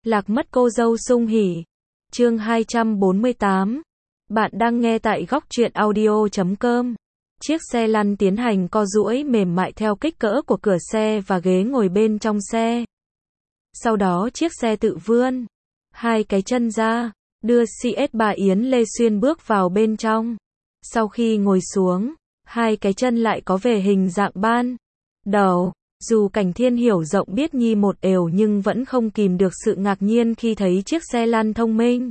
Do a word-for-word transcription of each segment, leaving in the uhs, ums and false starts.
Lạc mất cô dâu sung hỉ. Chương hai trăm bốn mươi tám. Bạn đang nghe tại góc truyện audio chấm com. Chiếc xe lăn tiến hành co duỗi mềm mại theo kích cỡ của cửa xe và ghế ngồi bên trong xe. Sau đó chiếc xe tự vươn hai cái chân ra, đưa xê ét ba Yến Lê Xuyên bước vào bên trong. Sau khi ngồi xuống, hai cái chân lại có về hình dạng ban đầu. Dù Cảnh Thiên hiểu rộng biết nhi một ều nhưng vẫn không kìm được sự ngạc nhiên khi thấy chiếc xe lăn thông minh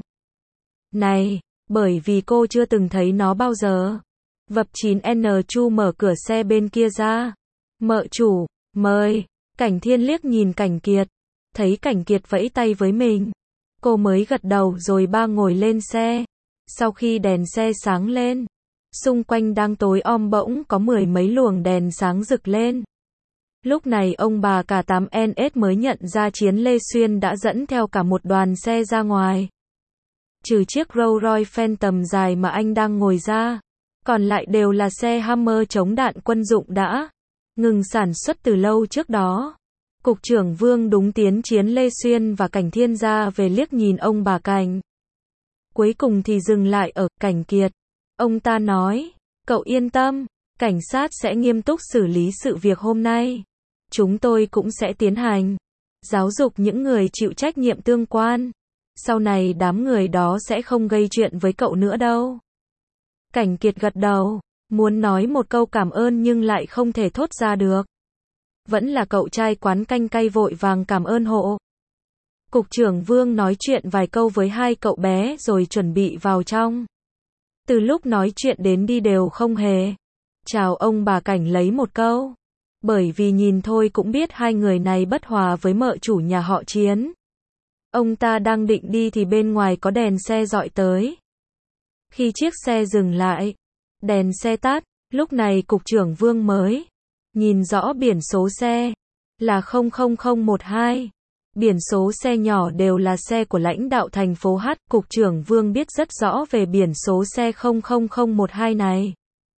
này, bởi vì cô chưa từng thấy nó bao giờ. Vập chín N Chu mở cửa xe bên kia ra. Mợ chủ, mời. Cảnh Thiên liếc nhìn Cảnh Kiệt, thấy Cảnh Kiệt vẫy tay với mình. Cô mới gật đầu rồi ba ngồi lên xe. Sau khi đèn xe sáng lên, xung quanh đang tối om bỗng có mười mấy luồng đèn sáng rực lên. Lúc này ông bà cả tám N S mới nhận ra Chiến Lê Xuyên đã dẫn theo cả một đoàn xe ra ngoài. Trừ chiếc Rolls Royce Phantom dài mà anh đang ngồi ra, còn lại đều là xe Hammer chống đạn quân dụng đã ngừng sản xuất từ lâu trước đó. Cục trưởng Vương đúng tiến Chiến Lê Xuyên và Cảnh Thiên ra về liếc nhìn ông bà Cảnh. Cuối cùng thì dừng lại ở Cảnh Kiệt. Ông ta nói, cậu yên tâm, cảnh sát sẽ nghiêm túc xử lý sự việc hôm nay. Chúng tôi cũng sẽ tiến hành giáo dục những người chịu trách nhiệm tương quan. Sau này đám người đó sẽ không gây chuyện với cậu nữa đâu. Cảnh Kiệt gật đầu, muốn nói một câu cảm ơn nhưng lại không thể thốt ra được. Vẫn là cậu trai quán canh cay vội vàng cảm ơn hộ. Cục trưởng Vương nói chuyện vài câu với hai cậu bé rồi chuẩn bị vào trong. Từ lúc nói chuyện đến đi đều không hề chào ông bà Cảnh lấy một câu. Bởi vì nhìn thôi cũng biết hai người này bất hòa với mợ chủ nhà họ Chiến. Ông ta đang định đi thì bên ngoài có đèn xe dọi tới. Khi chiếc xe dừng lại, đèn xe tắt, lúc này cục trưởng Vương mới nhìn rõ biển số xe là không không không một hai. Biển số xe nhỏ đều là xe của lãnh đạo thành phố H. Cục trưởng Vương biết rất rõ về biển số xe không không không một hai này.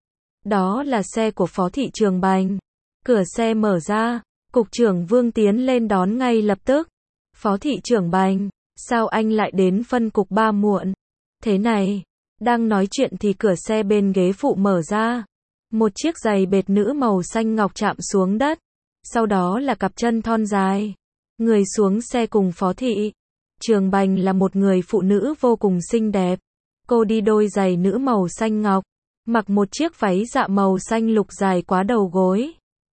Đó là xe của Phó Thị Trường Bành. Cửa xe mở ra, Cục trưởng Vương tiến lên đón ngay lập tức. Phó Thị Trưởng Bành, sao anh lại đến phân cục ba muộn? Thế này, đang nói chuyện thì cửa xe bên ghế phụ mở ra. Một chiếc giày bệt nữ màu xanh ngọc chạm xuống đất. Sau đó là cặp chân thon dài. Người xuống xe cùng Phó Thị Trường Bành là một người phụ nữ vô cùng xinh đẹp. Cô đi đôi giày nữ màu xanh ngọc, mặc một chiếc váy dạ màu xanh lục dài quá đầu gối.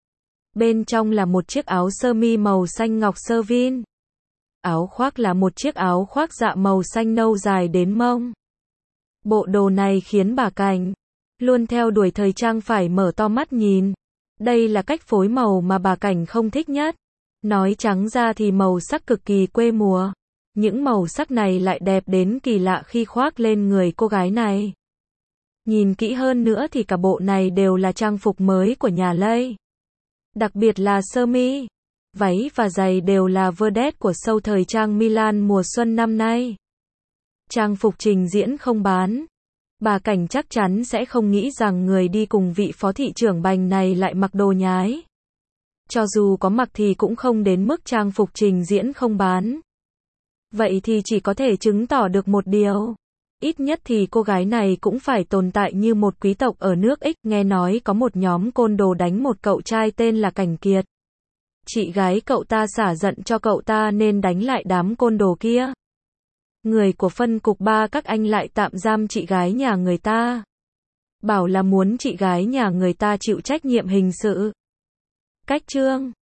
Bên trong là một chiếc áo sơ mi màu xanh ngọc sơ vin. Áo khoác là một chiếc áo khoác dạ màu xanh nâu dài đến mông. Bộ đồ này khiến bà Cảnh, luôn theo đuổi thời trang phải mở to mắt nhìn. Đây là cách phối màu mà bà Cảnh không thích nhất. Nói trắng ra thì màu sắc cực kỳ quê mùa. Những màu sắc này lại đẹp đến kỳ lạ khi khoác lên người cô gái này. Nhìn kỹ hơn nữa thì cả bộ này đều là trang phục mới của nhà Lây. Đặc biệt là sơ mi, váy và giày đều là vedette của show thời trang Milan mùa xuân năm nay. Trang phục trình diễn không bán. Bà Cảnh chắc chắn sẽ không nghĩ rằng người đi cùng vị Phó Thị Trưởng Bành này lại mặc đồ nhái. Cho dù có mặc thì cũng không đến mức trang phục trình diễn không bán. Vậy thì chỉ có thể chứng tỏ được một điều. Ít nhất thì cô gái này cũng phải tồn tại như một quý tộc ở nước X. Nghe nói có một nhóm côn đồ đánh một cậu trai tên là Cảnh Kiệt. Chị gái cậu ta xả giận cho cậu ta nên đánh lại đám côn đồ kia. Người của phân cục ba các anh lại tạm giam chị gái nhà người ta. Bảo là muốn chị gái nhà người ta chịu trách nhiệm hình sự. Cách chương